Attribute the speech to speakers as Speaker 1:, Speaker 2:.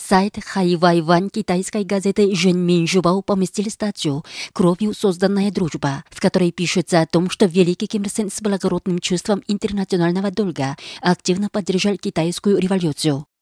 Speaker 1: Сайт Хайвайвань китайской газеты «Жэньминьжубао» поместили статью «Кровью созданная дружба», в которой пишется о том, что великий Ким Ир Сен с благородным чувством интернационального долга активно поддержал китайскую революцию.